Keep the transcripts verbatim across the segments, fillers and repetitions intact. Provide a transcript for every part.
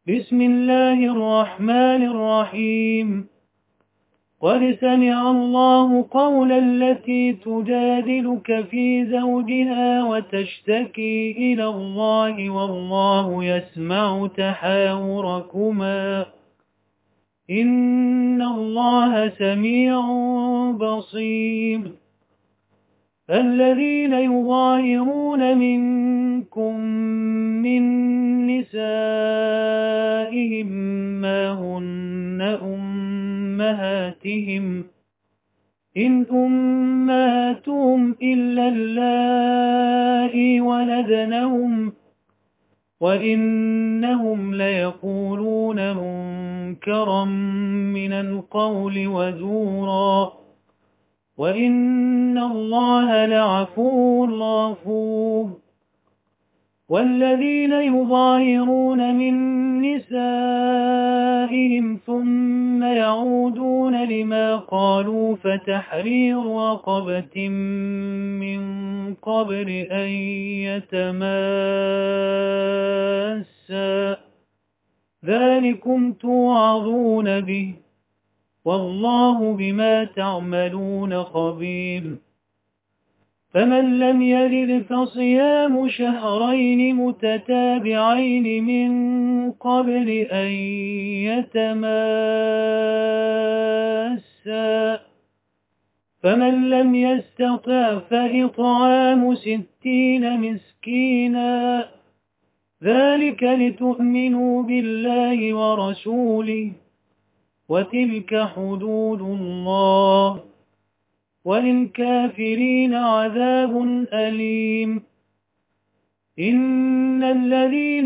بسم الله الرحمن الرحيم. قد سمع الله قول التي تجادلك في زوجها وتشتكي إلى الله والله يسمع تحاوركما إن الله سميع بصير. الذين يظاهرون منكم من نسائهم ما هن أمهاتهم إن أمهاتهم إلا اللائي ولدنهم وإنهم ليقولون منكرا من القول وزورا وإن الله لعفو غفور. والذين يظاهرون من نسائهم ثم يعودون لما قالوا فتحرير رقبة من قبل أن يتماسا ذلكم توعظون به والله بما تعملون خبير. فمن لم يجد فصيام شهرين متتابعين من قبل أن يتماسا فمن لم يستطع فإطعام ستين مسكينا ذلك لتؤمنوا بالله ورسوله وتلك حدود الله وللكافرين عذاب أليم. إن الذين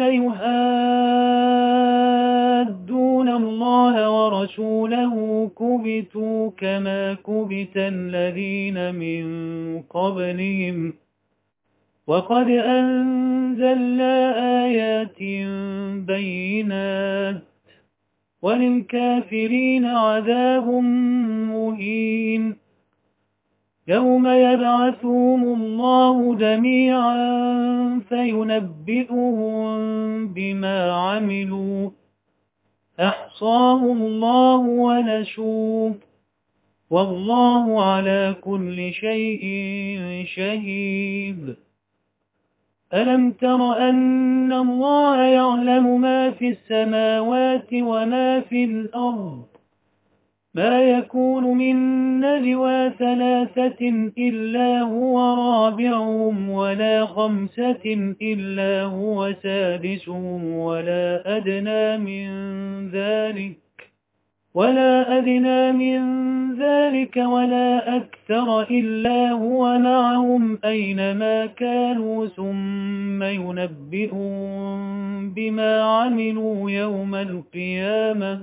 يحادون الله ورسوله كبتوا كما كبت الذين من قبلهم وقد أنزلنا آيات بينات وللكافرين عذاب مهين. يوم يبعثهم الله جميعا فينبئهم بما عملوا أحصاه الله ونسوه والله على كل شيء شهيد. ألم تر أن الله يعلم ما في السماوات وما في الأرض ما يكون من نجوى ثلاثة إلا هو رابعهم ولا خمسة إلا هو سادسهم ولا أدنى من ذلك ولا أدنى من ذلك ولا أكثر إلا هو معهم أينما كانوا ثم ينبئهم بما عملوا يوم القيامة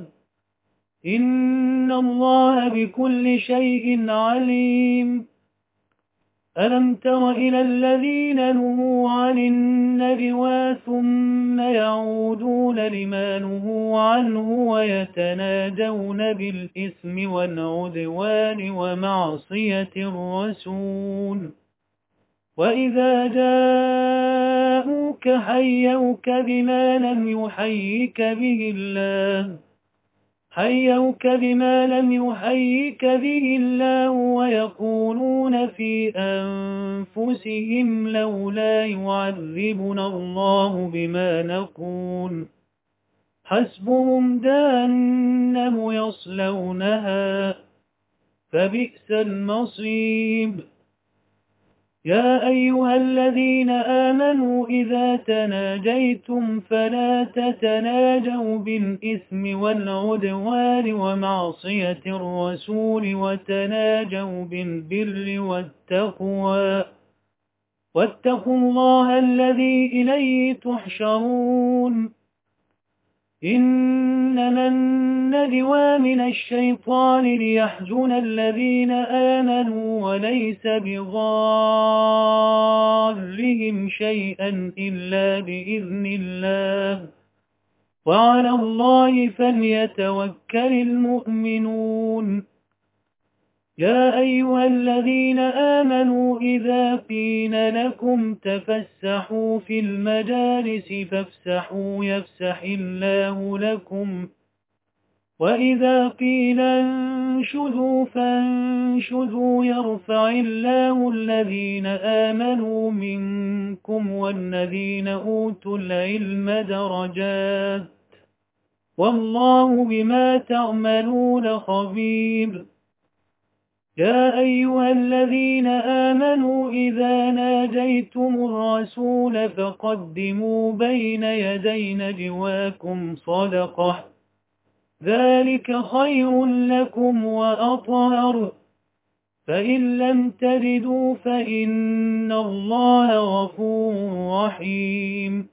إن الله بكل شيء عليم. ألم تر إلى الذين نهوا عن النجوى ثم يعودون لما نهوا عنه ويتناجون بالإثم والعدوان ومعصية الرسول وإذا جاءوك حيوك بما لم يحيك به الله حيوك بما لم يحيك به الله ويقولون في أنفسهم لولا يعذبنا الله بما نقول حسبهم جهنم يصلونها فبئس المصير. يا أيها الذين آمنوا إذا تناجيتم فلا تتناجوا بالإثم والعدوان ومعصية الرسول وتناجوا بالبر والتقوى واتقوا الله الذي إليه تحشرون. إنما النجوى من الشيطان ليحزن الذين آمنوا وليس بضارهم شيئا إلا بإذن الله وعلى الله فليتوكل المؤمنون. يا أيها الذين آمنوا إذا قيل لكم تفسحوا في المجالس فافسحوا يفسح الله لكم وإذا قيل انشذوا فانشذوا يرفع الله الذين آمنوا منكم والذين أوتوا العلم درجات والله بما تعملون خبير. يا أيها الذين آمنوا إذا ناجيتم الرسول فقدموا بين يدي نجواكم صدقة ذلك خير لكم وأطهر فإن لم تجدوا فإن الله غفور رحيم.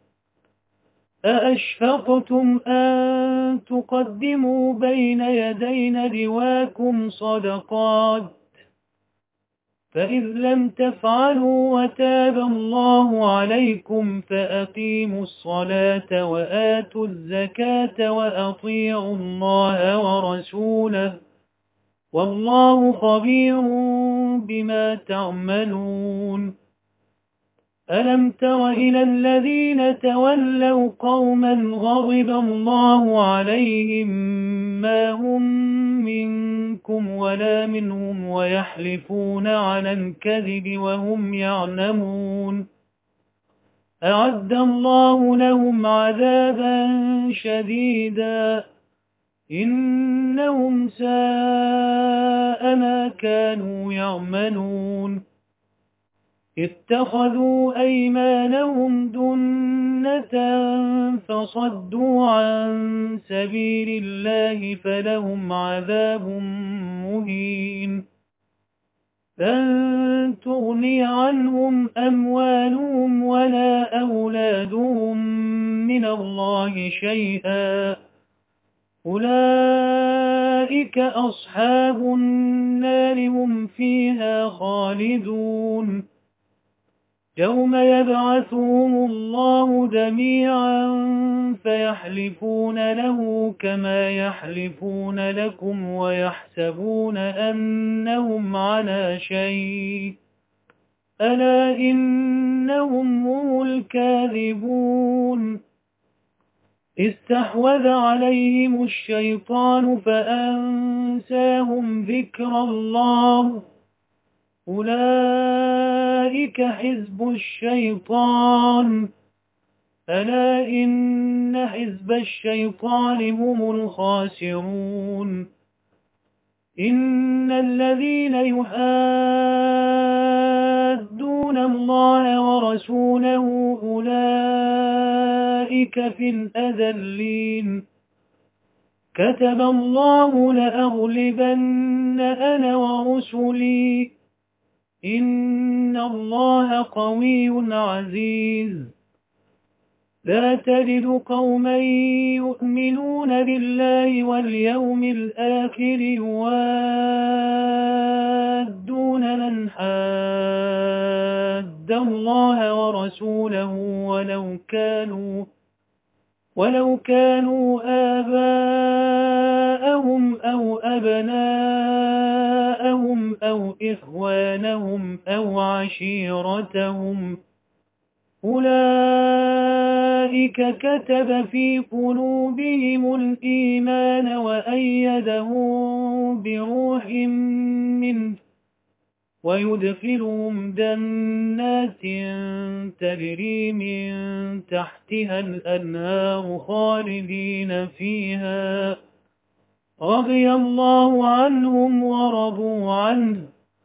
أأشفقتم أن تقدموا بين يدي نجواكم صدقات فإذ لم تفعلوا وتاب الله عليكم فأقيموا الصلاة وآتوا الزكاة وأطيعوا الله ورسوله والله خبير بما تعملون. ألم تر إلى الذين تولوا قوما غضب الله عليهم ما هم منكم ولا منهم ويحلفون على الكذب وهم يعلمون أعد الله لهم عذابا شديدا إنهم ساء ما كانوا يعملون. اتخذوا أيمانهم جنة فصدوا عن سبيل الله فلهم عذاب مهين. لن تغني عنهم أموالهم ولا أولادهم من الله شيئا أولئك أصحاب النار هم فيها خالدون. يوم يبعثهم الله جميعا فيحلفون له كما يحلفون لكم ويحسبون أنهم على شيء ألا إنهم هم الكاذبون. استحوذ عليهم الشيطان فأنساهم ذكر الله أولئك حزب الشيطان ألا إن حزب الشيطان هم الخاسرون. إن الذين يحادون الله ورسوله أولئك في الأذلين كتب الله لأغلبن أنا ورسلي إن الله قوي عزيز. لا تجد قوما يؤمنون بالله واليوم الآخر يوادون من حاد الله ورسوله ولو كانوا ولو كانوا آباءهم أو أبناءهم أو إخوانهم أو عشيرتهم أولئك كتب في قلوبهم الإيمان وأيدهم بروح منه ويدخلهم جنات تجري من تحتها الأنهار خالدين فيها رضي الله عنهم ورضوا عنه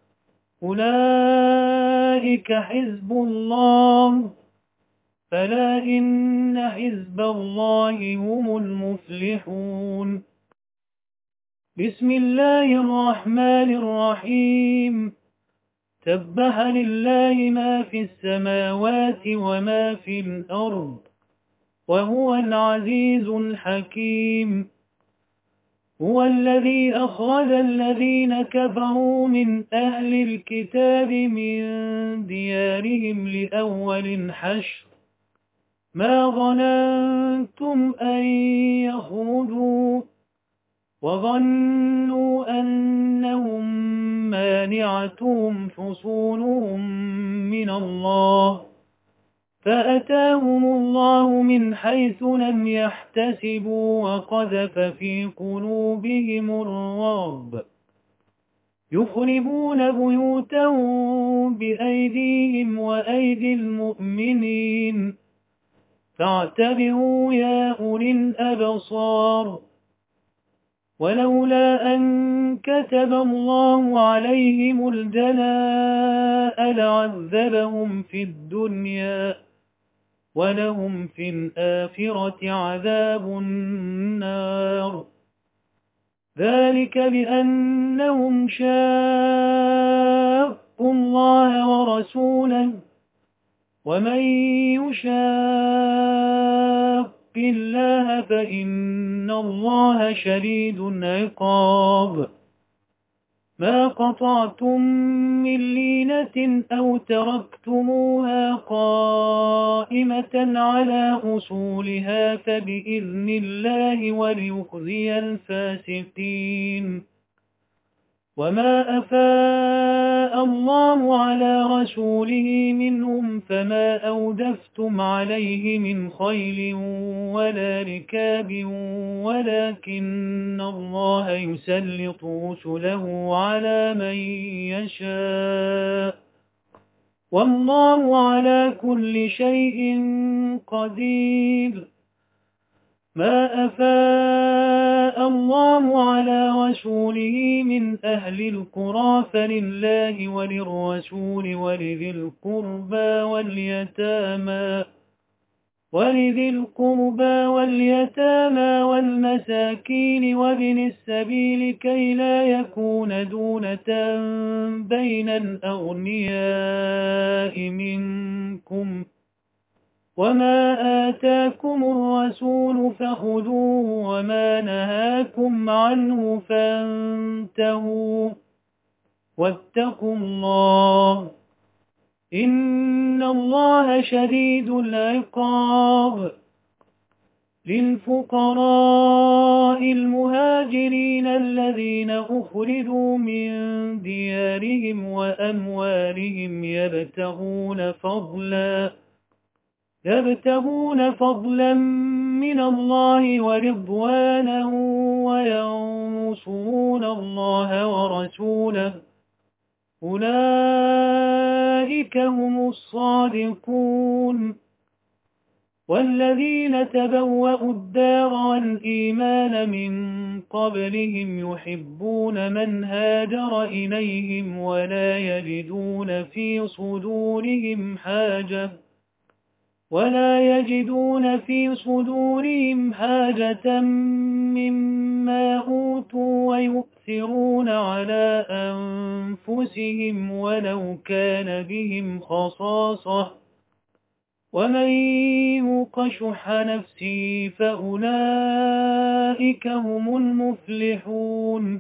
أولئك حزب الله فلا إن حزب الله هم المفلحون. بسم الله الرحمن الرحيم سبح لله ما في السماوات وما في الأرض وهو العزيز الحكيم. هو الذي أخرج الذين كفروا من أهل الكتاب من ديارهم لأول الحشر ما ظننتم أن يخرجوا وظنوا أنهم مانعتهم حصونهم من الله فأتاهم الله من حيث لم يحتسبوا وقذف في قلوبهم الرعب يخربون بيوتهم بأيديهم وأيدي المؤمنين فاعتبروا يا أولي الأبصار ولولا أن كتب الله عليهم الجلاء لعذبهم في الدنيا ولهم في الآخرة عذاب النار ذلك بأنهم شاقوا الله ورسوله ومن يشاق الله فإن الله شديد العقاب ما قطعتم من لينة أو تركتموها قائمة على أصولها فبإذن الله وليخزي الفاسقين وما أفاء الله على رسوله منهم فما أودفتم عليه من خيل ولا ركاب ولكن الله يسلط رسله على من يشاء والله على كل شيء قدير ما أفاء الله على رسوله من أهل القرى فلله وللرسول ولذي القربى واليتامى ولذي القربى واليتامى والمساكين وابن السبيل كي لا يكون دونة بين الأغنياء منكم وما آتاكم الرسول فخذوه وما نهاكم عنه فانتهوا واتقوا الله إن الله شديد العقاب للفقراء المهاجرين الذين أخرجوا من ديارهم وأموالهم يبتغون فضلاً يبتغون فضلا من الله ورضوانه وينصرون الله ورسوله أولئك هم الصادقون والذين تبوأوا الدار والإيمان من قبلهم يحبون من هاجر إليهم ولا يجدون في صدورهم حاجة ولا يجدون في صدورهم حاجة مما أوتوا ويؤثرون على أنفسهم ولو كان بهم خصاصة ومن يوق شح نفسه فأولئك هم المفلحون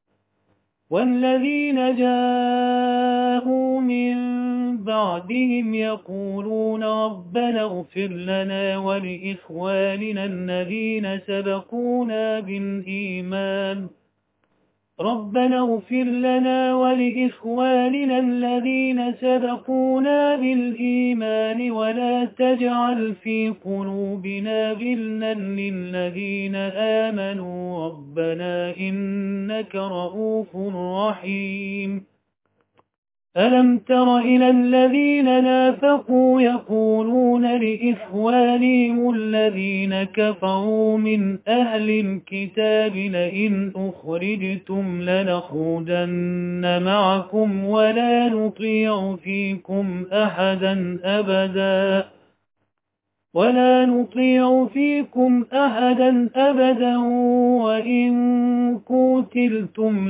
والذين جاءوا من بعدهم يقولون ربنا اغفر لنا ولإخواننا الذين سبقونا بالإيمان ربنا اغفر لنا ولإخواننا الذين سبقونا بالإيمان ولا تجعل في قلوبنا غلا للذين آمنوا ربنا إنك رؤوف رحيم ألم تر إلى الذين نافقوا يقولون لإخوانهم الذين كفروا من أهل الكتاب لئن أخرجتم لنخرجن معكم ولا نطيع فيكم أحدا أبدا ولا نطيع فيكم أحدا أبدا وإن قتلتم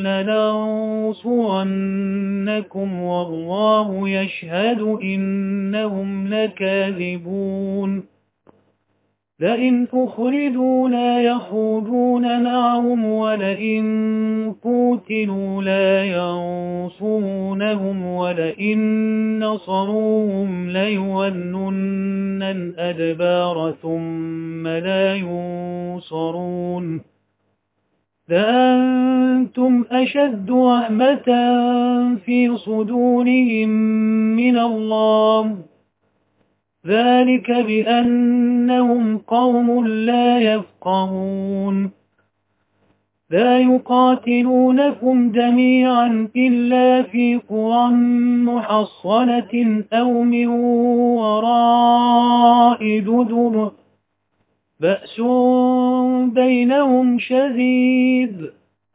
لننصرنكم والله يشهد إنهم لكاذبون لئن أخرجوا لا يخرجون معهم ولئن قتلوا لا ينصرونهم ولئن نصروهم ليولن الأدبار ثم لا ينصرون لأنتم أشد رحمة في صدورهم من الله، ذلك بأنهم قوم لا يفقهون. لا يقاتلونكم جميعا إلا في قرى محصنة أو من وراء جدر، بأس بينهم شديد،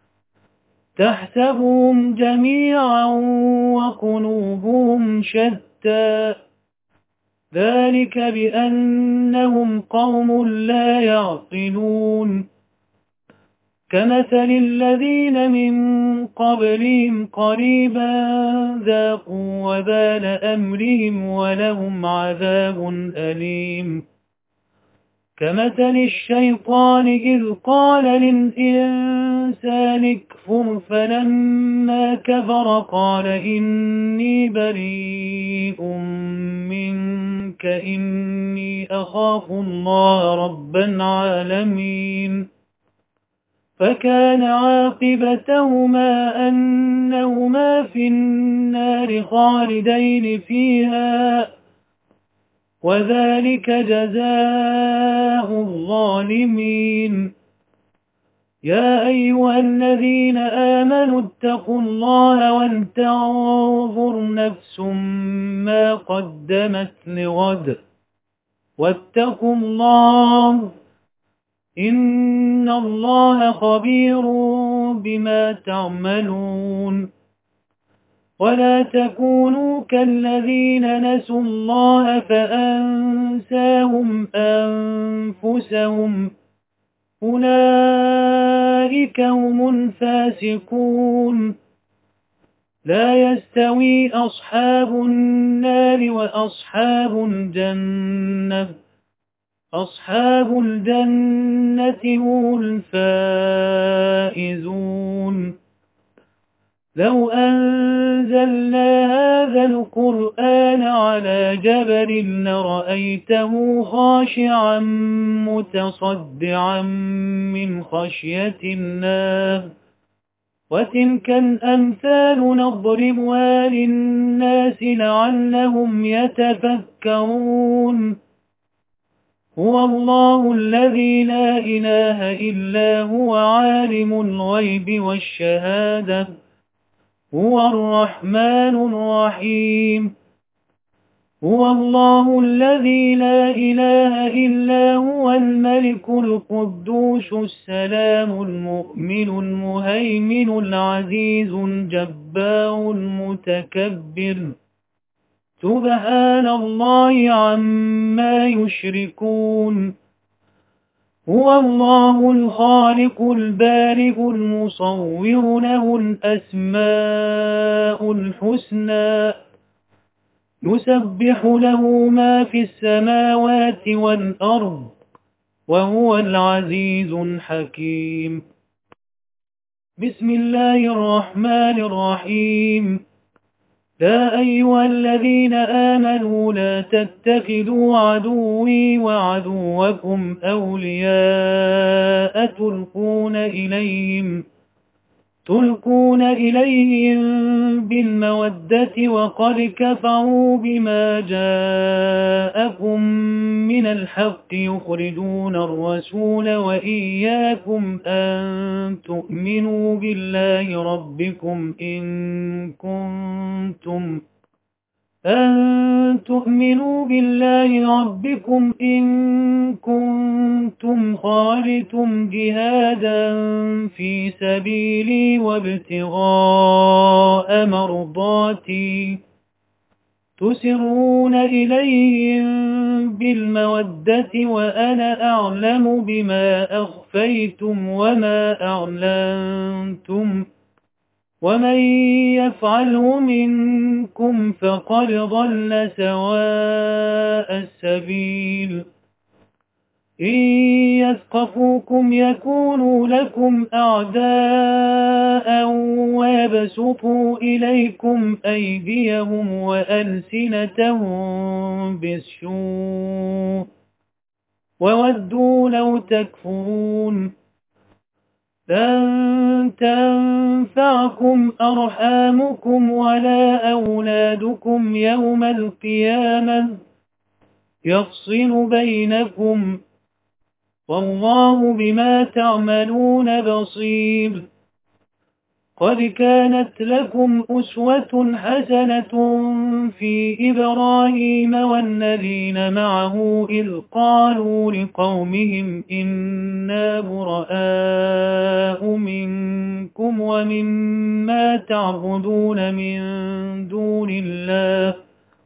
تحسبهم جميعا وقلوبهم شتى، ذلك بأنهم قوم لا يعقلون. كمثل الذين من قبلهم قريبا ذاقوا وبال أمرهم ولهم عذاب أليم. كمثل الشيطان إذ قال للإنسان اكفر فلما كفر قال إني بريء منك إني أخاف الله رب العالمين. فكان عاقبتهما أنهما في النار خالدين فيها، وذلك جزاء الظالمين. يا أيها الذين آمنوا اتقوا الله ولتنظر نفس ما قدمت لغد، واتقوا الله إن الله خبير بما تعملون. ولا تكونوا كالذين نسوا الله فأنساهم أنفسهم، أولئك هم الفاسقون. لا يستوي أصحاب النار وأصحاب الجنة، أصحاب الجنة هم الفائزون. لو أنزلنا هذا القرآن على جبل لرأيته خاشعا متصدعا من خشية الله. وتلك الأمثال نضربها للناس لعلهم يتفكرون. هو الله الذي لا إله إلا هو عالم الغيب والشهادة، هو الرحمن الرحيم. هو الله الذي لا إله إلا هو الملك القدوس السلام المؤمن المهيمن العزيز الجبار المتكبر، سبحان الله عما يشركون. هو الله الخالق البارئ المصور له الأسماء الحسنى، يسبح له ما في السماوات والأرض، وهو العزيز الحكيم. بسم الله الرحمن الرحيم. يا أيها الذين آمنوا لا تتخذوا عدوي وعدوكم أولياء تلقون إليهم تلقون إليهم بالمودة وقد كفروا بما جاءكم من الحق يخرجون الرسول وإياكم أن تؤمنوا بالله ربكم إن كنتم أن تؤمنوا بالله ربكم إن كنتم خرجتم جهادا في سبيلي وابتغاء مرضاتي، تسرون إليهم بالمودة وأنا أعلم بما أخفيتم وما أعلنتم، ومن يفعله منكم فقد ضل سواء السبيل. إن يثقفوكم يكونوا لكم أعداء ويبسطوا إليكم أيديهم وألسنتهم بالسوء وودوا لو تكفرون. لن تنفعكم أرحامكم ولا أولادكم يوم القيامة يفصل بينكم والله بما تعملون بصير. قد كانت لكم أسوة حسنة في إبراهيم والذين معه إذ قالوا لقومهم إنا براء منكم ومما تعبدون من دون الله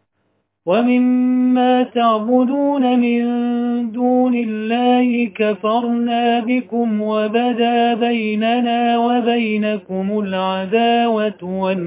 ومما تعبدون من دون الله كفرنا بكم وبدا بيننا وبينكم العداوة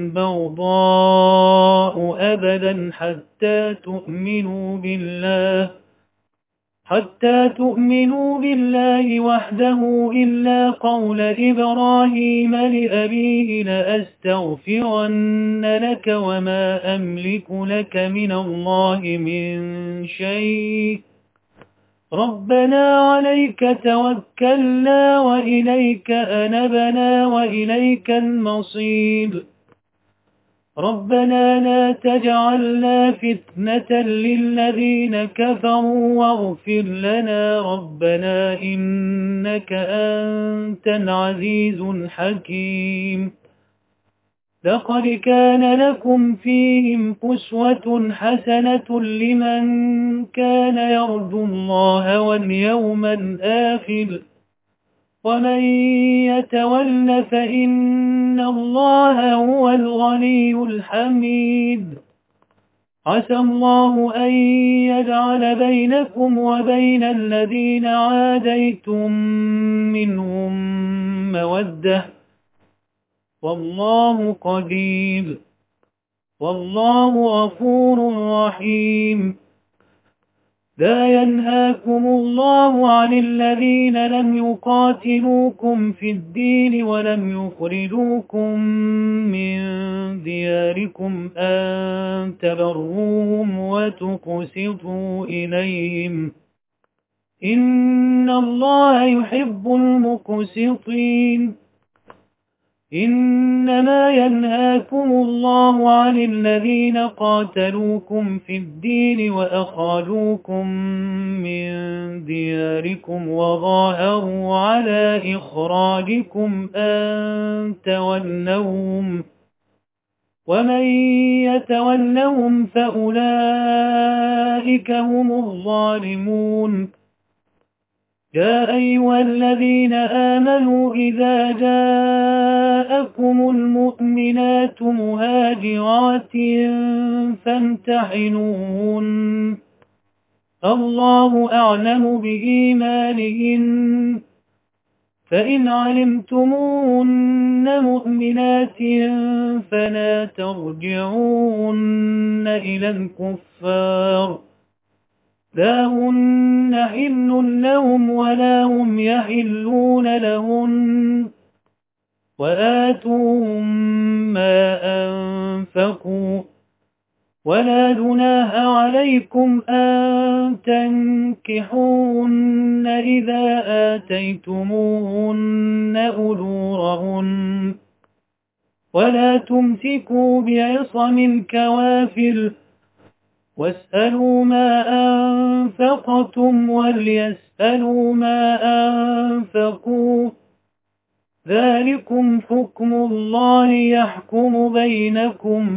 والبغضاء أبدا حتى تؤمنوا بالله حتى تؤمنوا بالله وحده إلا قول إبراهيم لأبيه لأستغفرن لك وما أملك لك من الله من شيء ربنا عليك توكلنا وإليك أنبنا وإليك المصير. ربنا لا تجعلنا فتنة للذين كفروا واغفر لنا ربنا إنك أنت العزيز الحكيم. لقد كان لكم فيهم أسوة حسنة لمن كان يرجو الله واليوم الآخر ومن يتول فإن الله هو الغني الحميد. عسى الله أن يجعل بينكم وبين الذين عاديتم منهم مودة والله قدير والله غفور رحيم. لا ينهاكم الله عن الذين لم يقاتلوكم في الدين ولم يخرجوكم من دياركم أن تبروهم وتقسطوا إليهم إن الله يحب المقسطين. إنما ينهاكم الله عن الذين قاتلوكم في الدين وأخرجوكم من دياركم وظاهروا على إخراجكم أن تولوهم ومن يتولهم فأولئك هم الظالمون. يا أيها الذين آمنوا إذا جاءكم المؤمنات مهاجرات فامتحنوهن الله أعلم بإيمانهن فإن علمتموهن مؤمنات فلا ترجعوهن إلى الكفار لا هن حل لهم ولا هم يحلون لهن وآتوهم ما أنفقوا ولا جناح عليكم أن تنكحوهن إذا آتيتموهن أجورهن ولا تمسكوا بعصم الكوافر واسألوا ما أنفقتم وليسألوا ما أنفقوا ذلكم حكم الله يحكم بينكم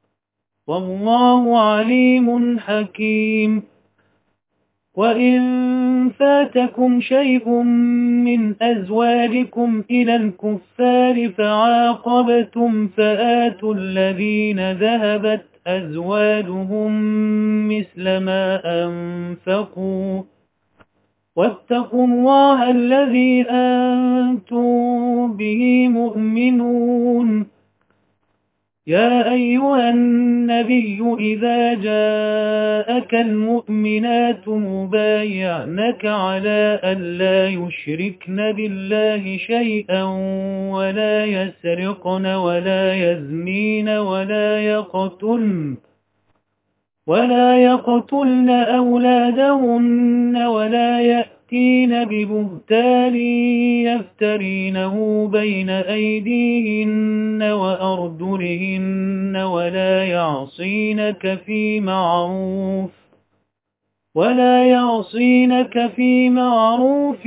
والله عليم حكيم. وإن فاتكم شيء من أزواجكم إلى الكفار فعاقبتم فآتوا الذين ذهبت أزواجهم مثل ما أنفقوا واتقوا الله الذي أنتم به مؤمنون. يا أيها النبي إذا جاءك المؤمنات مبايعنك على ألا يشركن بالله شيئا ولا يسرقن ولا يزنين ولا يقتلن ولا يقتلن أولادهن ولا يأتين يأتين ببهتان يفترينه بين أيديهن وأرجلهن ولا يعصينك في معروف ولا يعصينك في معروف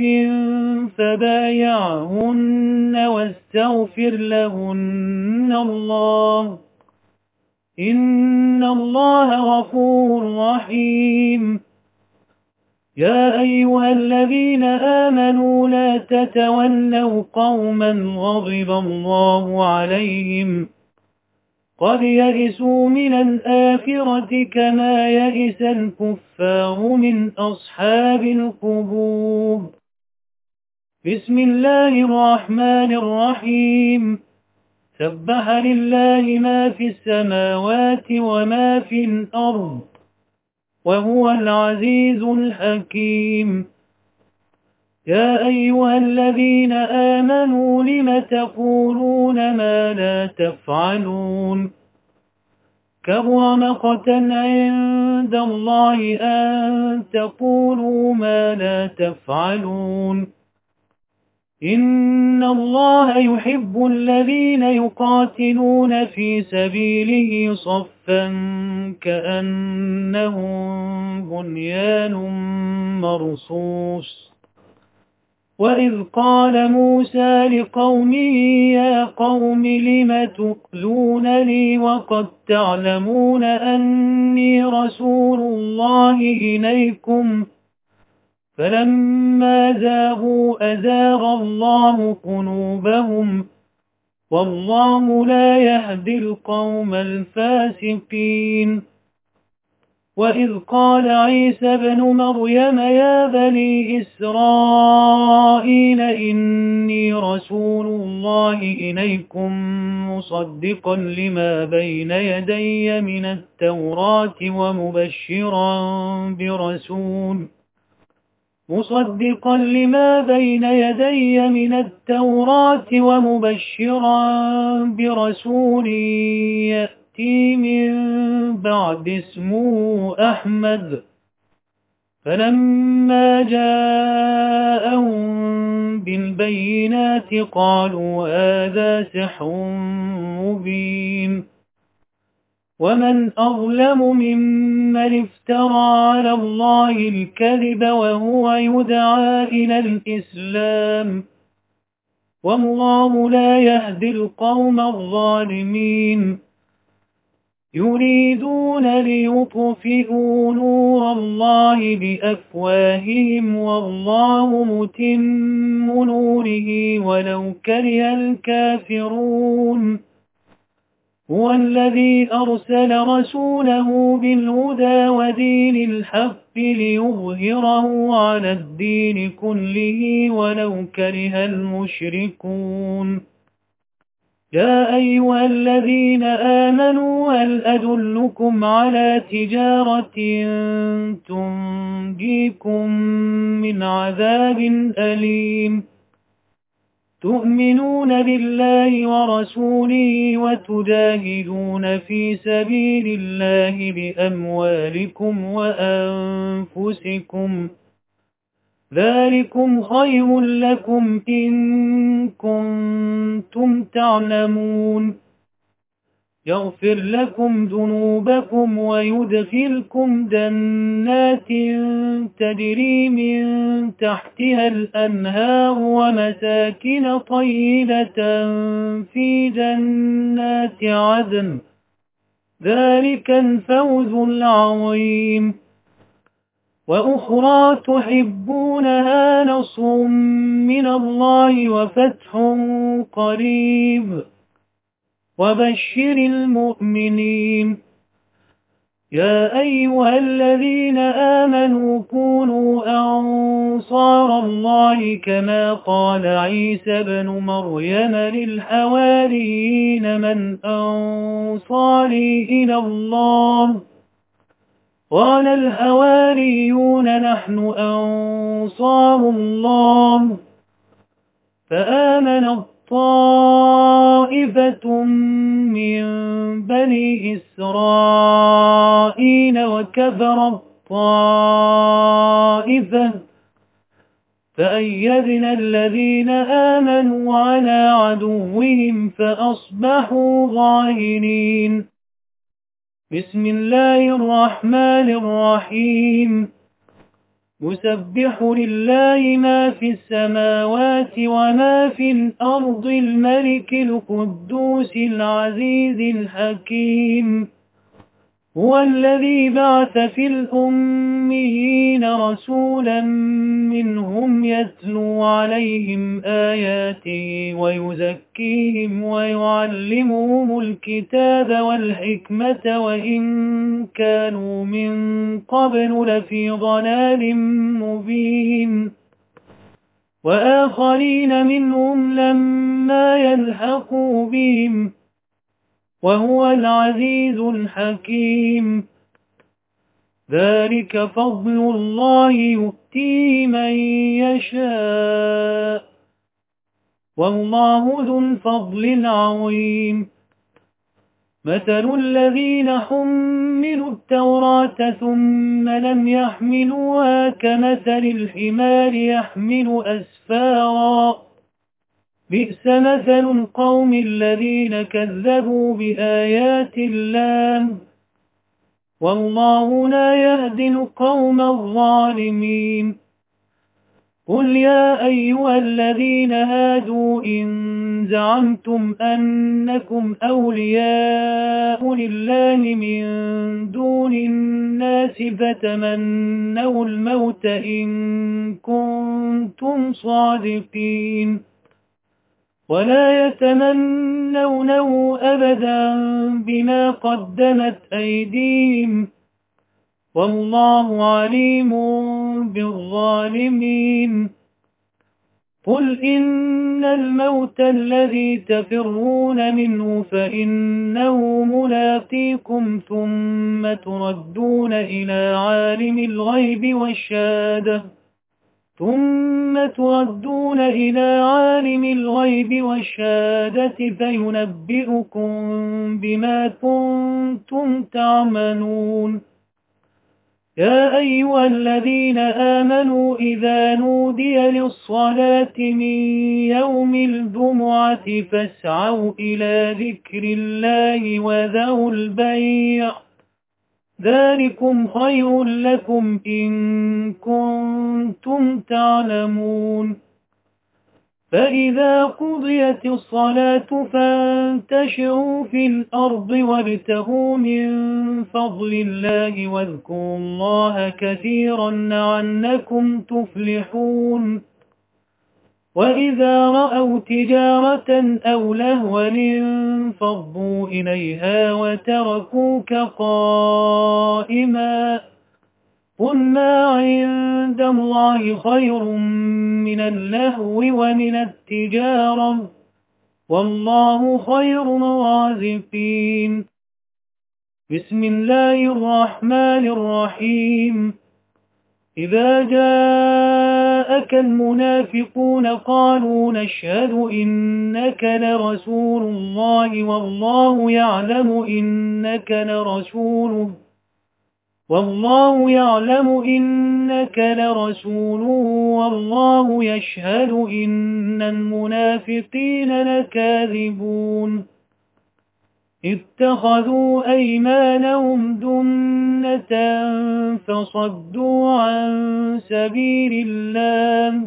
فبايعهن واستغفر لهن الله إن الله غفور رحيم. يا أيها الذين آمنوا لا تتولوا قوما غضب الله عليهم قد يئسوا من الآخرة كما يئس الكفار من أصحاب القبور. بسم الله الرحمن الرحيم. سبح لله ما في السماوات وما في الأرض وهو العزيز الحكيم. يا أيها الذين آمنوا لم تقولون ما لا تفعلون كبر مقتا عند الله أن تقولوا ما لا تفعلون إن الله يحب الذين يقاتلون في سبيله صفا كأنهم بنيان مرصوص. وإذ قال موسى لقومه يا قوم لم تؤذونني وقد تعلمون أني رسول الله إليكم فلما زاغوا أزاغ الله قلوبهم والله لا يهدي القوم الفاسقين. وإذ قال عيسى بن مريم يا بني إسرائيل إني رسول الله إليكم مصدقا لما بين يدي من التوراة ومبشرا برسول مصدقا لما بين يدي من التوراة ومبشرا برسول يأتي من بعد اسمه أحمد فلما جاءهم بالبينات قالوا هذا سحر مبين. ومن أظلم ممن افترى على الله الكذب وهو يدعى إلى الإسلام والله لا يهدي القوم الظالمين. يريدون ليطفئوا نور الله بأفواههم والله متم نوره ولو كره الكافرون. هو الذي أرسل رسوله بالهدى ودين الحق ليظهره على الدين كله ولو كره المشركون. يا أيها الذين آمنوا هل أدلكم على تجارة تنجيكم من عذاب أليم تؤمنون بالله ورسوله وتجاهدون في سبيل الله بأموالكم وأنفسكم ذلكم خير لكم إن كنتم تعلمون. يغفر لكم ذنوبكم ويدخلكم جنات تجري من تحتها الأنهار ومساكن طيبة في جنات عدن ذلك الفوز العظيم. وأخرى تحبونها نصر من الله وفتح قريب وبشر المؤمنين. يا أيها الذين آمنوا كونوا أنصار الله كما قال عيسى بن مريم للحواريين من أنصاري إلى الله قال الحواريون نحن أنصار الله. فآمن طائفة من بني إسرائيل وكفر الطائفة فأيدنا الذين آمنوا على عدوهم فأصبحوا ظاهرين. بسم الله الرحمن الرحيم. يسبح لله ما في السماوات وما في الأرض الملك القدوس العزيز الحكيم. هو الذي بعث في الأميين رسولا منهم يتلو عليهم آياته ويزكيهم ويعلمهم الكتاب والحكمة وإن كانوا من قبل لفي ضلال مبين. وآخرين منهم لما يلحقوا بهم وهو العزيز الحكيم. ذلك فضل الله يؤتيه من يشاء والله ذو الفضل العظيم. مثل الذين حملوا التوراة ثم لم يحملوها كمثل الحمار يحمل أسفارا. بئس مثل القوم الذين كذبوا بآيات الله والله لا يهدي القوم الظالمين. قل يا أيها الذين هادوا إن زعمتم أنكم أولياء لله من دون الناس فتمنوا الموت إن كنتم صادقين ولا يتمنونه أبدا بما قدمت أيديهم والله عليم بالظالمين. قل إن الموت الذي تفرون منه فإنه ملاقيكم ثم تردون إلى عالم الغيب والشهادة ثم تردون إلى عالم الغيب والشهادة فينبئكم بما كنتم تعملون. يا أيها الذين آمنوا إذا نودي للصلاة من يوم الجمعة فاسعوا إلى ذكر الله وذروا البيع ذلكم خير لكم إن كنتم تعلمون. فإذا قضيت الصلاة فانتشروا في الأرض وابتغوا من فضل الله واذكروا الله كثيرا لعلكم تفلحون. وإذا رأوا تجارة أو لهوا انفضوا إليها وتركوك قائما. قل ما عند الله خير من اللهو ومن التجارة والله خير الرازقين. بسم الله الرحمن الرحيم. إذا جاءك المنافقون قالوا نشهد إنك لرسول الله والله يعلم إنك لرسوله والله يعلم إنك لرسوله والله يشهد إن المنافقين لكاذبون. اتخذوا أيمانهم جنة فصدوا عن سبيل الله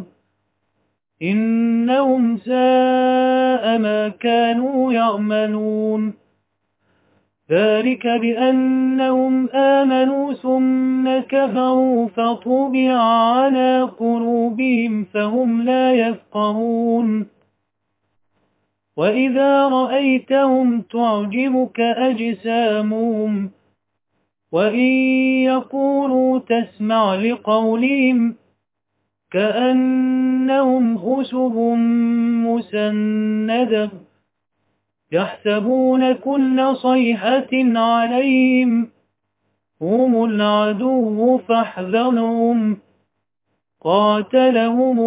إنهم ساء ما كانوا يعملون. ذلك بأنهم آمنوا ثم كفروا فطبع على قلوبهم فهم لا يفقهون. وإذا رأيتهم تعجبك أجسامهم وإن يقولوا تسمع لقولهم كأنهم خشب مسندة يحسبون كل صيحة عليهم هم العدو فاحذرهم قاتلهم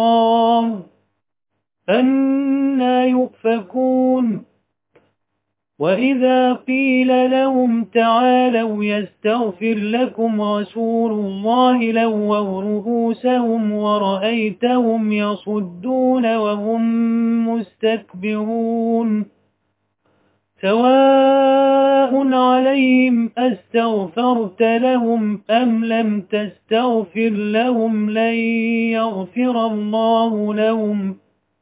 الله أنى يؤفكون. وإذا قيل لهم تعالوا يستغفر لكم رسول الله لووا رؤوسهم ورأيتهم يصدون وهم مستكبرون سواء عليهم أستغفرت لهم أم لم تستغفر لهم لن يغفر الله لهم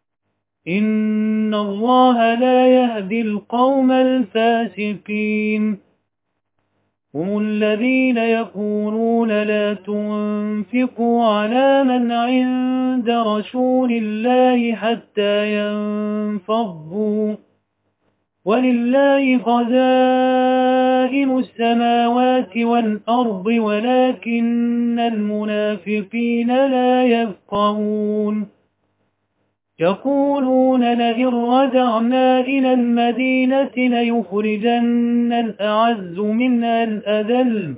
إن الله لا يهدي القوم الفاسقين هم الذين يقولون لا تنفقوا على من عند رسول الله حتى ينفضوا ولله خزائن السماوات والأرض ولكن المنافقين لا يفقهون يقولون لئن رجعنا إلى المدينة ليخرجن الأعز منها الأذل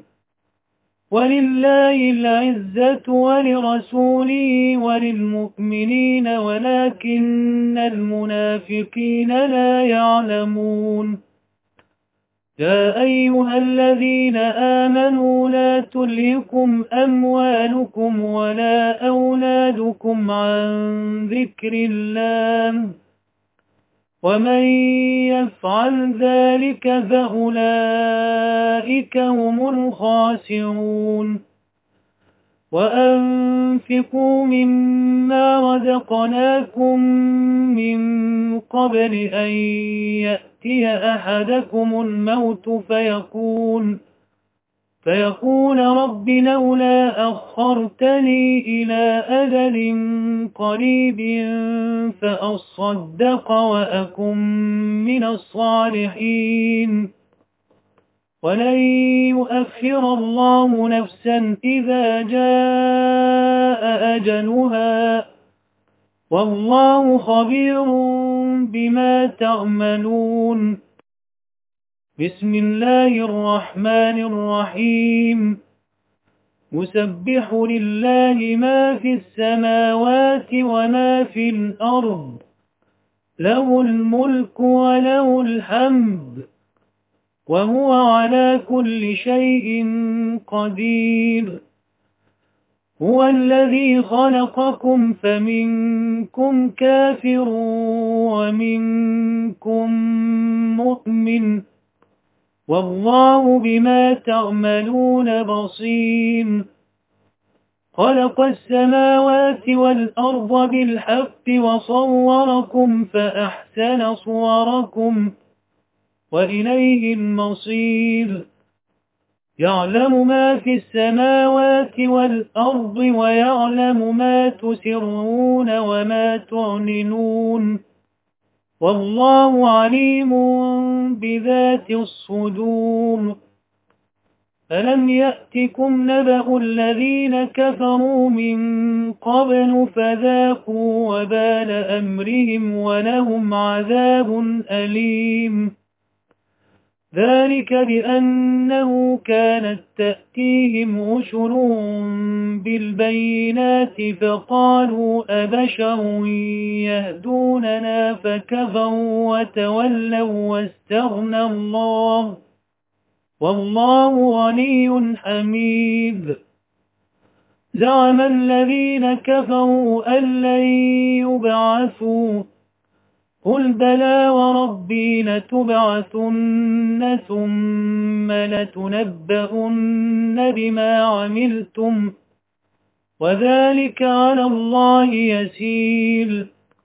ولله العزة ولرسوله وللمؤمنين ولكن المنافقين لا يعلمون يا أيها الذين آمنوا لا تلهكم أموالكم ولا أولادكم عن ذكر الله ومن يفعل ذلك فأولئك هم الخاسرون وأنفقوا مما رزقناكم من قبل أن يأتي أحدكم الموت فيقول فيقول رب لولا أخرتني إلى أجل قريب فأصدق وأكن من الصالحين ولن يؤخر الله نفسا إذا جاء أجلها والله خبير بما تعملون بسم الله الرحمن الرحيم يسبح لله ما في السماوات وما في الأرض له الملك وله الحمد وهو على كل شيء قدير هو الذي خلقكم فمنكم كافر ومنكم مؤمن والله بما تعملون بصير خلق السماوات والأرض بالحق وصوركم فأحسن صوركم وإليه المصير يعلم ما في السماوات والأرض ويعلم ما تسرون وما تعلنون والله عليم بذات الصدور ألم يأتكم نبأ الذين كفروا من قبل فذاقوا وبال أمرهم ولهم عذاب أليم ذلك بأنه كانت تأتيهم رسلهم بالبينات فقالوا أبشر يهدوننا فكفروا وتولوا واستغنى الله والله غني حميد زعم الذين كفروا أن لن يبعثوا قل بلى وربي لتبعثن ثم لتنبؤن بما عملتم وذلك على الله يسير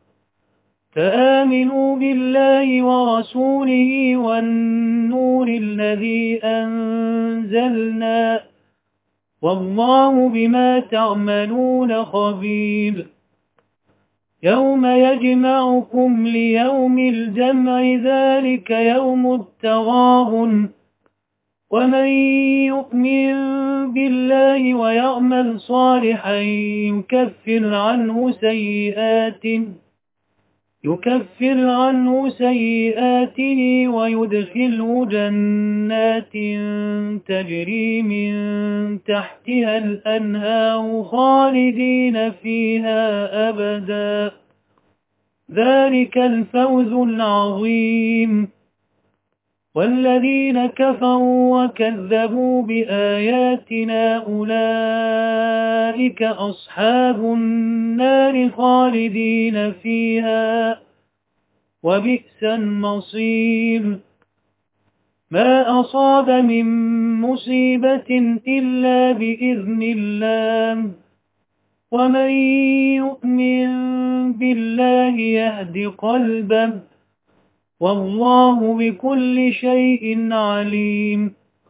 فآمنوا بالله ورسوله والنور الذي أنزلنا والله بما تعملون خبير يوم يجمعكم ليوم الجمع ذلك يوم التغابن ومن يؤمن بالله ويعمل صالحا يكفر عنه سيئاته يكفر عنه سيئاته ويدخله جنات تجري من تحتها الأنهار خالدين فيها أبدا ذلك الفوز العظيم والذين كفروا وكذبوا بآياتنا أولئك أصحاب النار خالدين فيها وبئس المصير. ما أصاب من مصيبة إلا بإذن الله، ومن يؤمن بالله يهد قلبه، والله بكل شيء عليم.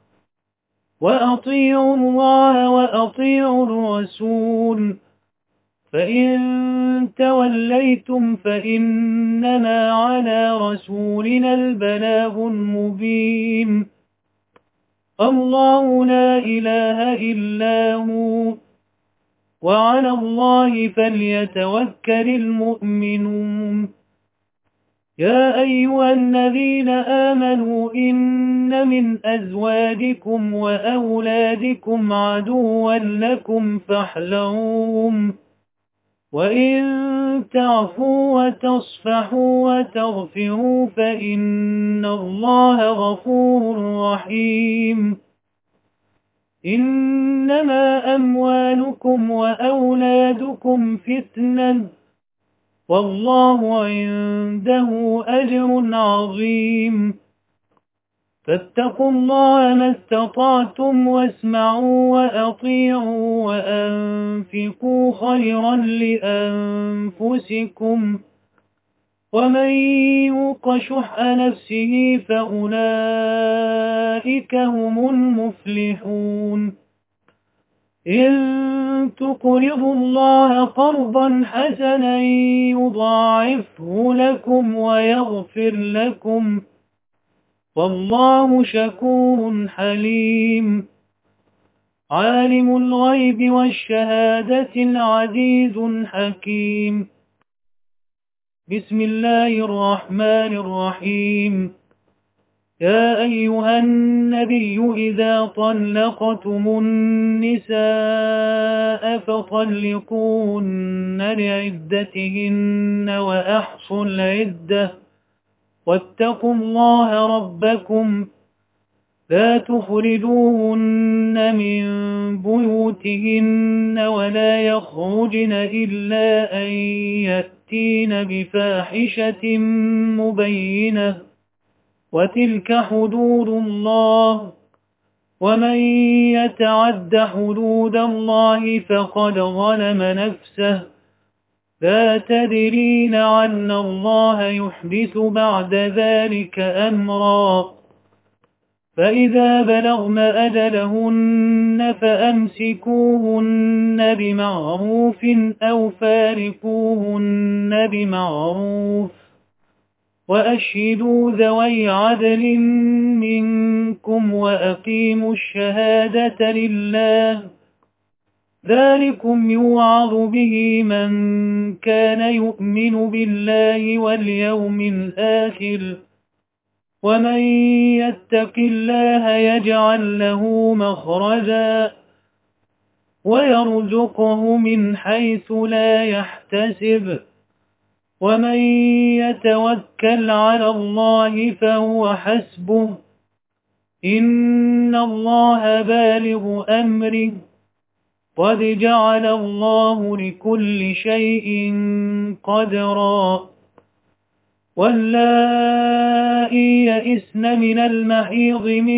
وأطيعوا الله وأطيعوا الرسول، فإن توليتم فإنما على رسولنا البلاغ المبين. الله لا إله إلا هو، وعلى الله فليتوكل المؤمنون. يا أيها الذين آمنوا إن من أزواجكم وأولادكم عدوا لكم فاحذروهم، وإن تعفوا وتصفحوا وتغفروا فإن الله غفور رحيم. إنما أموالكم وأولادكم فتنة، والله عنده أجر عظيم. فاتقوا الله ما استطعتم واسمعوا وأطيعوا وأنفقوا خيرا لأنفسكم، ومن يوق شح نفسه فأولئك هم المفلحون. إن تقرضوا الله قرضا حسنا يضاعفه لكم ويغفر لكم، والله شكور حليم. عالم الغيب والشهادة العزيز الحكيم. بسم الله الرحمن الرحيم. يا أيها النبي إذا طلقتم النساء فطلقوهن لعدتهن وأحصوا العدة، واتقوا الله ربكم لا تخرجوهن من بيوتهن ولا يخرجن إلا أن يأتين بفاحشة مبينة، وتلك حدود الله، ومن يتعد حدود الله فقد ظلم نفسه. لا تدرين لعل الله يحدث بعد ذلك أمرا. فإذا بلغن أجلهن فأمسكوهن بمعروف أو فارقوهن بمعروف، وأشهدوا ذوي عدل منكم وأقيموا الشهادة لله. ذلكم يوعظ به من كان يؤمن بالله واليوم الآخر، ومن يتق الله يجعل له مخرجا ويرزقه من حيث لا يحتسب، ومن يتوكل على الله فهو حسبه، إن الله بالغ أمره، قد جعل الله لكل شيء قدرا. واللائي يئسن من المحيض من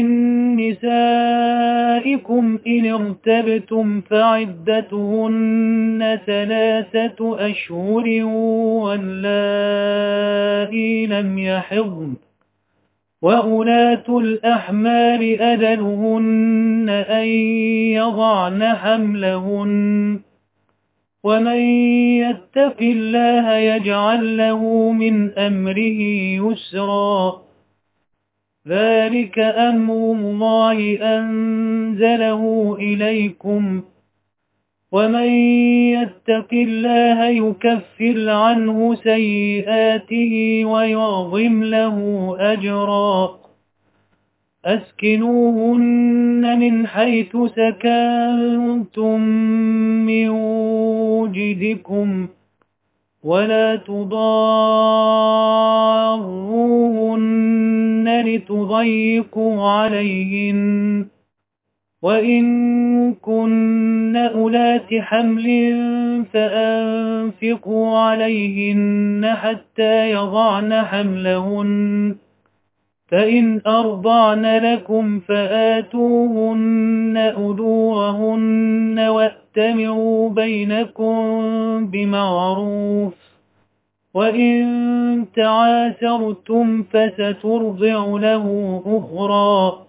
نسائكم إن ارتبتم فعدتهن ثلاثة أشهر، واللائي لم يحضن وأولاة الأحمال أجلهن أن يضعن حملهن، ومن يتق الله يجعل له من أمره يسرا. ذلك أمر الله أنزله إليكم، ومن يتق الله يكفر عنه سيئاته ويعظم له أجرا. أسكنوهن من حيث سكنتم من وجدكم، ولا تضاروهن تضيقوا عليهن وإن كن أولات حمل فأنفقوا عليهن حتى يضعن حملهن فإن أرضعن لكم فآتوهن أجورهن وأتمروا بينكم بمعروف وإن تعاسرتم فسترضع له أخرى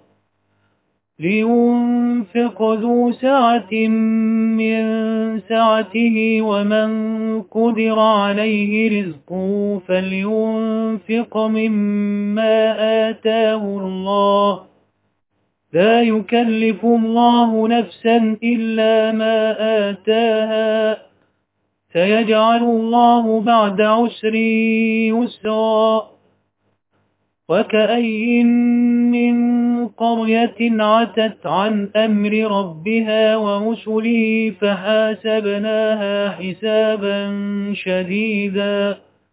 لينفق ذو سعة من سعته ومن قدر عليه رزقه فلينفق مما آتاه الله لا يكلف الله نفسا إلا ما آتاها سيجعل الله بعد عسر يسرا وكأي من قرية عتت عن أمر ربها ورسله فحاسبناها حسابا شديدا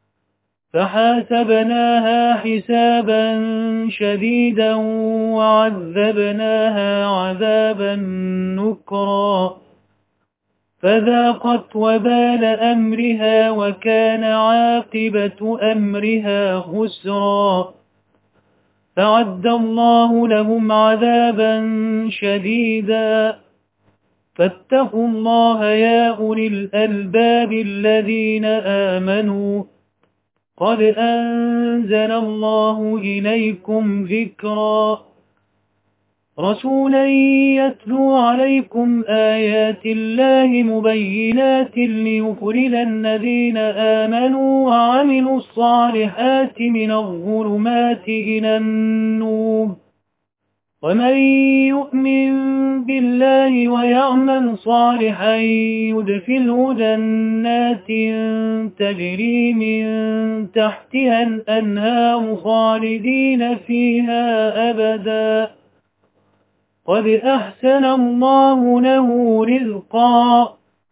فحاسبناها حسابا شديدا وعذبناها عذابا نكرا فذاقت وبال أمرها وكان عاقبة أمرها خسرا فأعد الله لهم عذابا شديدا فاتقوا الله يا أولي الألباب الذين آمنوا قد أنزل الله إليكم ذكرا رسولا يتلو عليكم آيات الله مبينات ليخرج الذين آمنوا وعملوا الصالحات من الظلمات إلى النور ومن يؤمن بالله ويعمل صالحا يدخله جنات تجري من تحتها الأنهار خالدين فيها أبدا قد أحسن الله له رزقا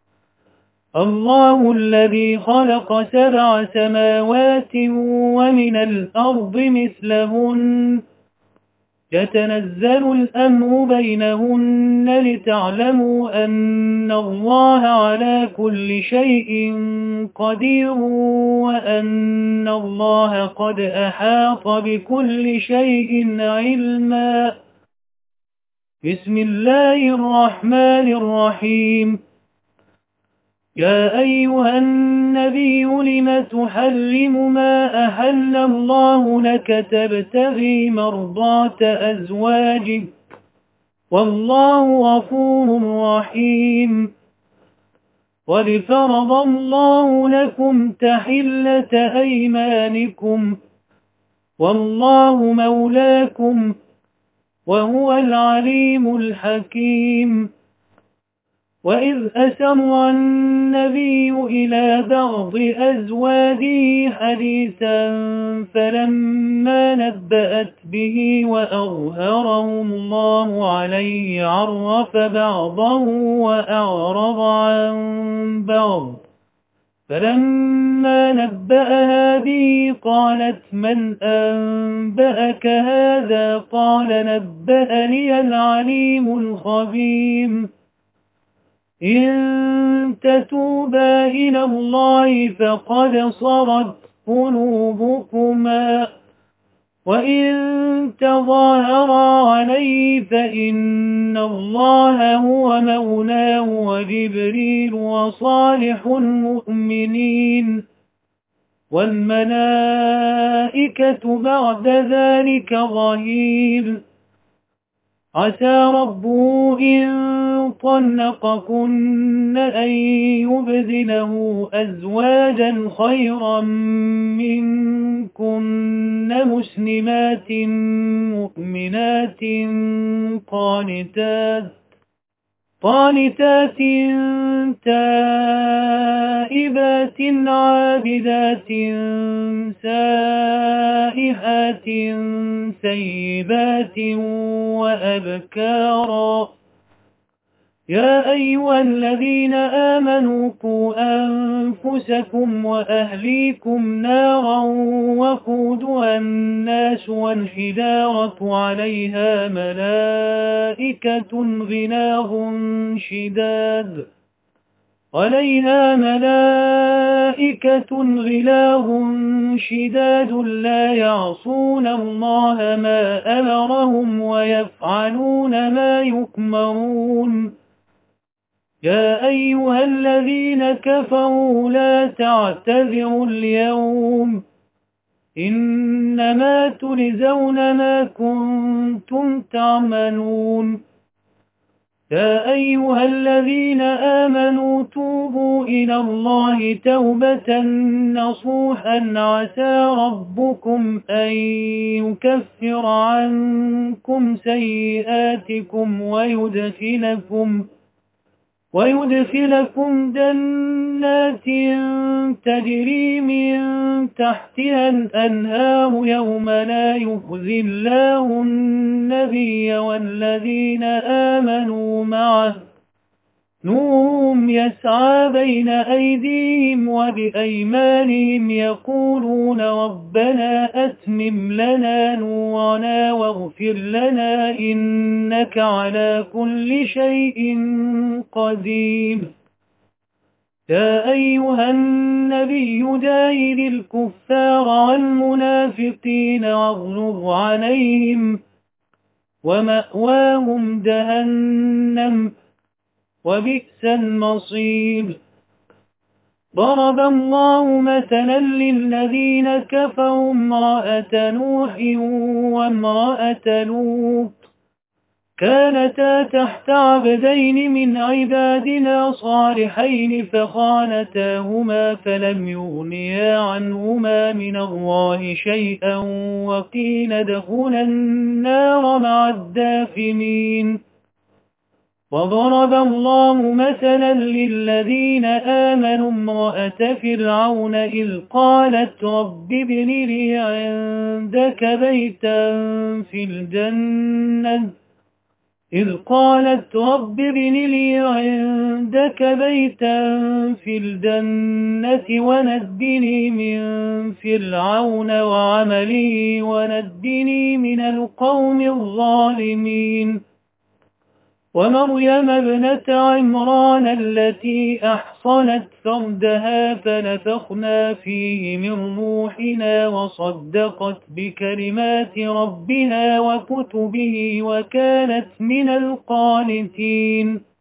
الله الذي خلق سبع سماوات ومن الأرض مثلهن يتنزل الأمر بينهن لتعلموا أن الله على كل شيء قدير وأن الله قد أحاط بكل شيء علما بسم الله الرحمن الرحيم يا أيها النبي لم تحرم ما أحل الله لك تبتغي مرضات أزواجك والله غفور رحيم قد فرض الله لكم تحلة أيمانكم والله مولاكم وهو العليم الحكيم وإذ أسر النبي إلى بعض أزواجه حديثا فلما نبأت به وأظهره الله عليه عرف بعضه وأعرض عن بعض فلما نبأها به قالت من أنبأك هذا قال نبأني العليم الخبير إن تتوبا إلى الله فقد صغت قلوبكما وإن تظاهرا عليه فإن الله هو مولاه وجبريل وصالح المؤمنين والملائكة بعد ذلك ظهير عسى ربه إن طلقكن أن يبدله أزواجا خيرا منكن مسلمات مؤمنات قانتات قانتات تائبات عابدات سائحات سيبات وأبكارا يا أيها الذين آمنوا قوا أنفسكم وأهليكم نارا وقودها الناس والحجارة عليها ملائكة غلاظ شداد عليها ملائكة غلاظ شداد لا يعصون الله ما أمرهم ويفعلون ما يؤمرون يا أيها الذين كفروا لا تعتذروا اليوم إنما تجزون ما كنتم تعملون يا أيها الذين آمنوا توبوا إلى الله توبة نصوحا عسى ربكم أن يكفر عنكم سيئاتكم ويدخلكم ويدخلكم جنات تجري من تحتها الأنهار يوم لا يخزي الله النبي والذين آمنوا معه نورهم يسعى بين أيديهم وبأيمانهم يقولون ربنا أتمم لنا نورنا واغفر لنا إنك على كل شيء قدير يا أيها النبي جاهد الكفار والمنافقين واغلظ عليهم ومأواهم جهنم وبئس المصير ضرب الله مثلا للذين كفروا امرأة نوح وامرأة لوط كانتا تحت عبدين من عبادنا صالحين فخانتاهما فلم يغنيا عنهما من الله شيئا وقيل ادخلا النار مع الداخلين وضرب الله مثلا للذين آمنوا امرأة فرعون إذ قالت رب ابن لي عندك بيتا في الجنة إذ قالت رب ابن لي عندك بيتا في الجنة ونجني من فرعون وعمله ونجني من القوم الظالمين ومريم ابنة عمران التي أحصنت فرجها فنفخنا فيه من روحنا وصدقت بكلمات ربها وكتبه وكانت من القانتين